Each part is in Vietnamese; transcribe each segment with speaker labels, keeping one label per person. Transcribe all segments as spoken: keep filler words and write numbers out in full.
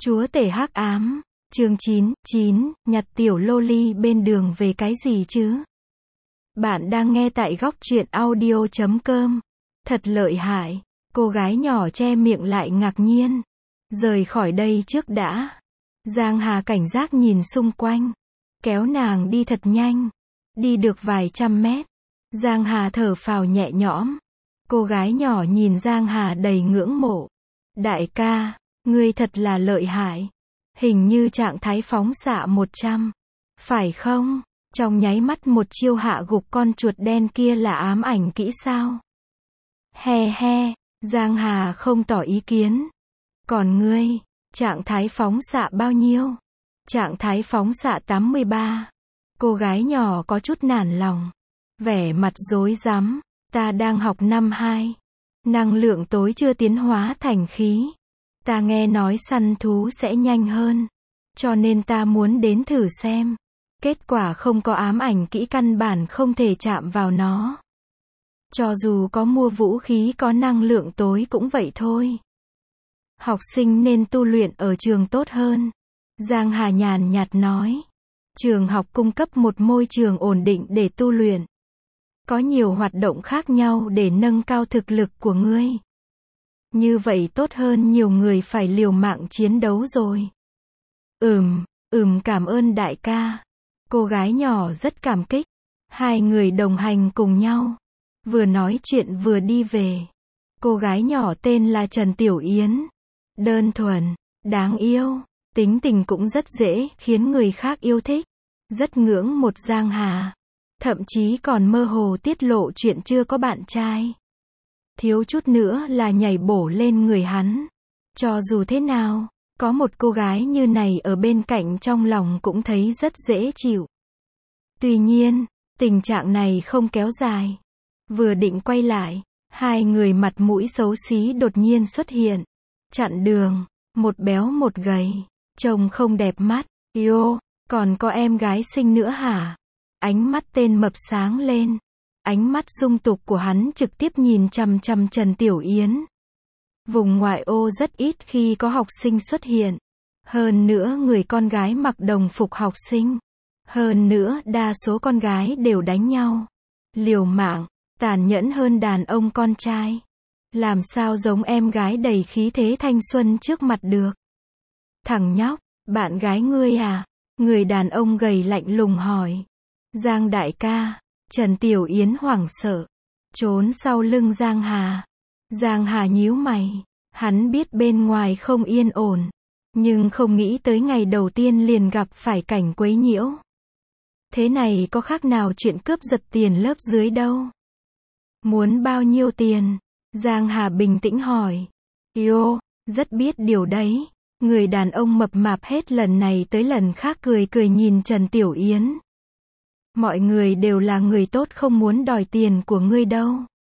Speaker 1: Chúa tể hắc ám, chương chín, chín, nhặt tiểu loli bên đường về cái gì chứ? Bạn đang nghe tại góc truyện audio chấm com. Thật lợi hại, cô gái nhỏ che miệng lại ngạc nhiên. Rời khỏi đây trước đã. Giang Hà cảnh giác nhìn xung quanh. Kéo nàng đi thật nhanh. Đi được vài trăm mét. Giang Hà thở phào nhẹ nhõm. Cô gái nhỏ nhìn Giang Hà đầy ngưỡng mộ. Đại ca, ngươi thật là lợi hại. Hình như trạng thái phóng xạ một trăm. Phải không? Trong nháy mắt một chiêu hạ gục con chuột đen kia là ám ảnh kỹ sao? He he, Giang Hà không tỏ ý kiến. Còn ngươi, trạng thái phóng xạ bao nhiêu? Trạng thái phóng xạ tám mươi ba. Cô gái nhỏ có chút nản lòng. Vẻ mặt rối rắm, ta đang học năm hai. Năng lượng tối chưa tiến hóa thành khí. Ta nghe nói săn thú sẽ nhanh hơn. Cho nên ta muốn đến thử xem. Kết quả không có ám ảnh kỹ căn bản không thể chạm vào nó. Cho dù có mua vũ khí có năng lượng tối cũng vậy thôi. Học sinh nên tu luyện ở trường tốt hơn. Giang Hà nhàn nhạt nói. Trường học cung cấp một môi trường ổn định để tu luyện. Có nhiều hoạt động khác nhau để nâng cao thực lực của ngươi. Như vậy tốt hơn nhiều người phải liều mạng chiến đấu rồi. Ừm, ừm cảm ơn đại ca. Cô gái nhỏ rất cảm kích. Hai người đồng hành cùng nhau. Vừa nói chuyện vừa đi về. Cô gái nhỏ tên là Trần Tiểu Yến. Đơn thuần, đáng yêu, tính tình cũng rất dễ khiến người khác yêu thích. Rất ngưỡng một Giang Hà. Thậm chí còn mơ hồ tiết lộ chuyện chưa có bạn trai. Thiếu chút nữa là nhảy bổ lên người hắn. Cho dù thế nào, có một cô gái như này ở bên cạnh trong lòng cũng thấy rất dễ chịu. Tuy nhiên, tình trạng này không kéo dài. Vừa định quay lại, hai người mặt mũi xấu xí đột nhiên xuất hiện. Chặn đường, một béo một gầy, trông không đẹp mắt. Yêu, còn có em gái xinh nữa hả? Ánh mắt tên mập sáng lên. Ánh mắt dung tục của hắn trực tiếp nhìn chằm chằm Trần Tiểu Yến. Vùng ngoại ô rất ít khi có học sinh xuất hiện. Hơn nữa người con gái mặc đồng phục học sinh. Hơn nữa đa số con gái đều đánh nhau. Liều mạng, tàn nhẫn hơn đàn ông con trai. Làm sao giống em gái đầy khí thế thanh xuân trước mặt được. Thằng nhóc, bạn gái ngươi à? Người đàn ông gầy lạnh lùng hỏi. Giang đại ca. Trần Tiểu Yến hoảng sợ. Trốn sau lưng Giang Hà. Giang Hà nhíu mày. Hắn biết bên ngoài không yên ổn. Nhưng không nghĩ tới ngày đầu tiên liền gặp phải cảnh quấy nhiễu. Thế này có khác nào chuyện cướp giật tiền lớp dưới đâu. Muốn bao nhiêu tiền? Giang Hà bình tĩnh hỏi. Yêu, rất biết điều đấy. Người đàn ông mập mạp hết lần này tới lần khác cười cười nhìn Trần Tiểu Yến. Mọi người đều là người tốt không muốn đòi tiền của ngươi đâu.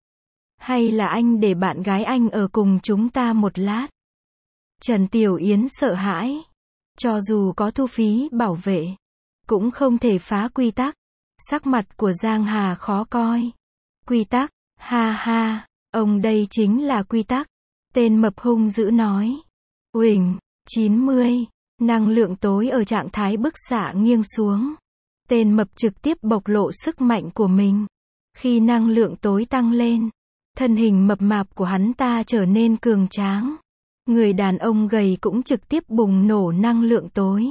Speaker 1: Hay là anh để bạn gái anh ở cùng chúng ta một lát? Trần Tiểu Yến sợ hãi. Cho dù có thu phí bảo vệ, cũng không thể phá quy tắc. Sắc mặt của Giang Hà khó coi. Quy tắc, ha ha, ông đây chính là quy tắc. Tên mập hung dữ nói. Uỳnh, chín mươi, năng lượng tối ở trạng thái bức xạ nghiêng xuống. Tên mập trực tiếp bộc lộ sức mạnh của mình. Khi năng lượng tối tăng lên, thân hình mập mạp của hắn ta trở nên cường tráng. Người đàn ông gầy cũng trực tiếp bùng nổ năng lượng tối.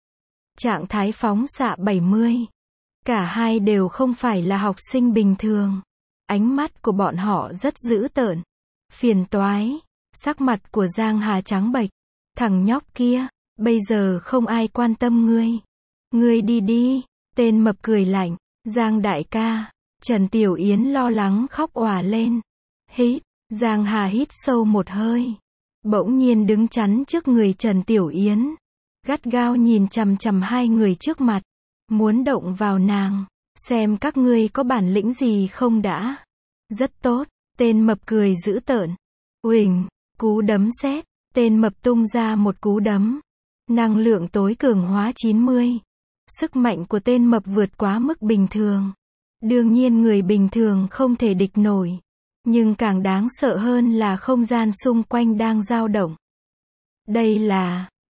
Speaker 1: Trạng thái phóng xạ bảy mươi. Cả hai đều không phải là học sinh bình thường. Ánh mắt của bọn họ rất dữ tợn. Phiền toái. Sắc mặt của Giang Hà trắng bệch. Thằng nhóc kia, bây giờ không ai quan tâm ngươi. Ngươi đi đi. Tên mập cười lạnh. Giang đại ca. Trần Tiểu Yến lo lắng khóc òa lên. Hít. Giang Hà hít sâu một hơi. Bỗng nhiên đứng chắn trước người Trần Tiểu Yến. Gắt gao nhìn chằm chằm hai người trước mặt. Muốn động vào nàng. Xem các ngươi có bản lĩnh gì không đã. Rất tốt. Tên mập cười dữ tợn. Uỳnh. Cú đấm sét. Tên mập tung ra một cú đấm. Năng lượng tối cường hóa chín mươi. Sức mạnh của tên mập vượt quá mức bình thường. Đương nhiên người bình thường không thể địch nổi. Nhưng càng đáng sợ hơn là không gian xung quanh đang dao động. Đây là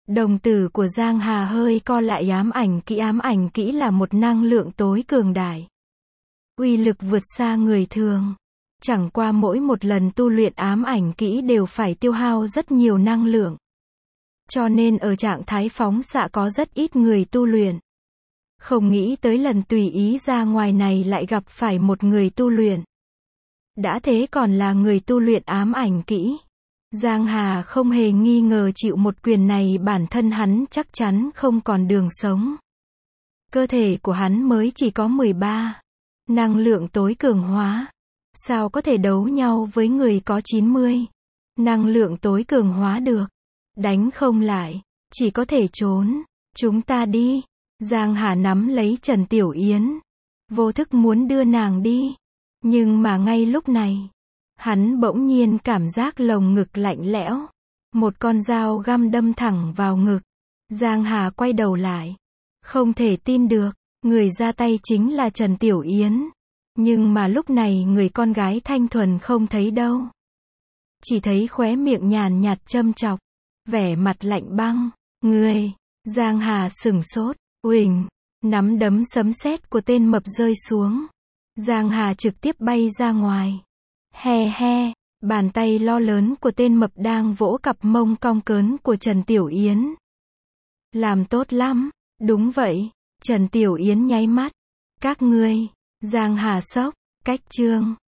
Speaker 1: Đồng tử của Giang Hà hơi co lại. Ám ảnh kỹ. Ám ảnh kỹ là một năng lượng tối cường đại. Uy lực vượt xa người thường. Chẳng qua mỗi một lần tu luyện ám ảnh kỹ đều phải tiêu hao rất nhiều năng lượng. Cho nên ở trạng thái phóng xạ có rất ít người tu luyện. Không nghĩ tới lần tùy ý ra ngoài này lại gặp phải một người tu luyện. Đã thế còn là người tu luyện ám ảnh kỹ. Giang Hà không hề nghi ngờ chịu một quyền này bản thân hắn chắc chắn không còn đường sống. Cơ thể của hắn mới chỉ có mười ba. Năng lượng tối cường hóa. Sao có thể đấu nhau với người có chín mươi. Năng lượng tối cường hóa được. Đánh không lại. Chỉ có thể trốn. Chúng ta đi. Giang Hà nắm lấy Trần Tiểu Yến. Vô thức muốn đưa nàng đi. Nhưng mà ngay lúc này. Hắn bỗng nhiên cảm giác lồng ngực lạnh lẽo. Một con dao găm đâm thẳng vào ngực. Giang Hà quay đầu lại. Không thể tin được. Người ra tay chính là Trần Tiểu Yến. Nhưng mà lúc này người con gái thanh thuần không thấy đâu. Chỉ thấy khóe miệng nhàn nhạt châm chọc. Vẻ mặt lạnh băng. Người. Giang Hà sửng sốt. Uỳnh. Nắm đấm sấm sét của tên mập rơi xuống. Giang Hà trực tiếp bay ra ngoài. He he. Bàn tay lo lớn của tên mập đang vỗ cặp mông cong cớn của Trần Tiểu Yến. Làm tốt lắm. Đúng vậy. Trần Tiểu Yến nháy mắt. Các ngươi. Giang Hà sốc. Cách chương.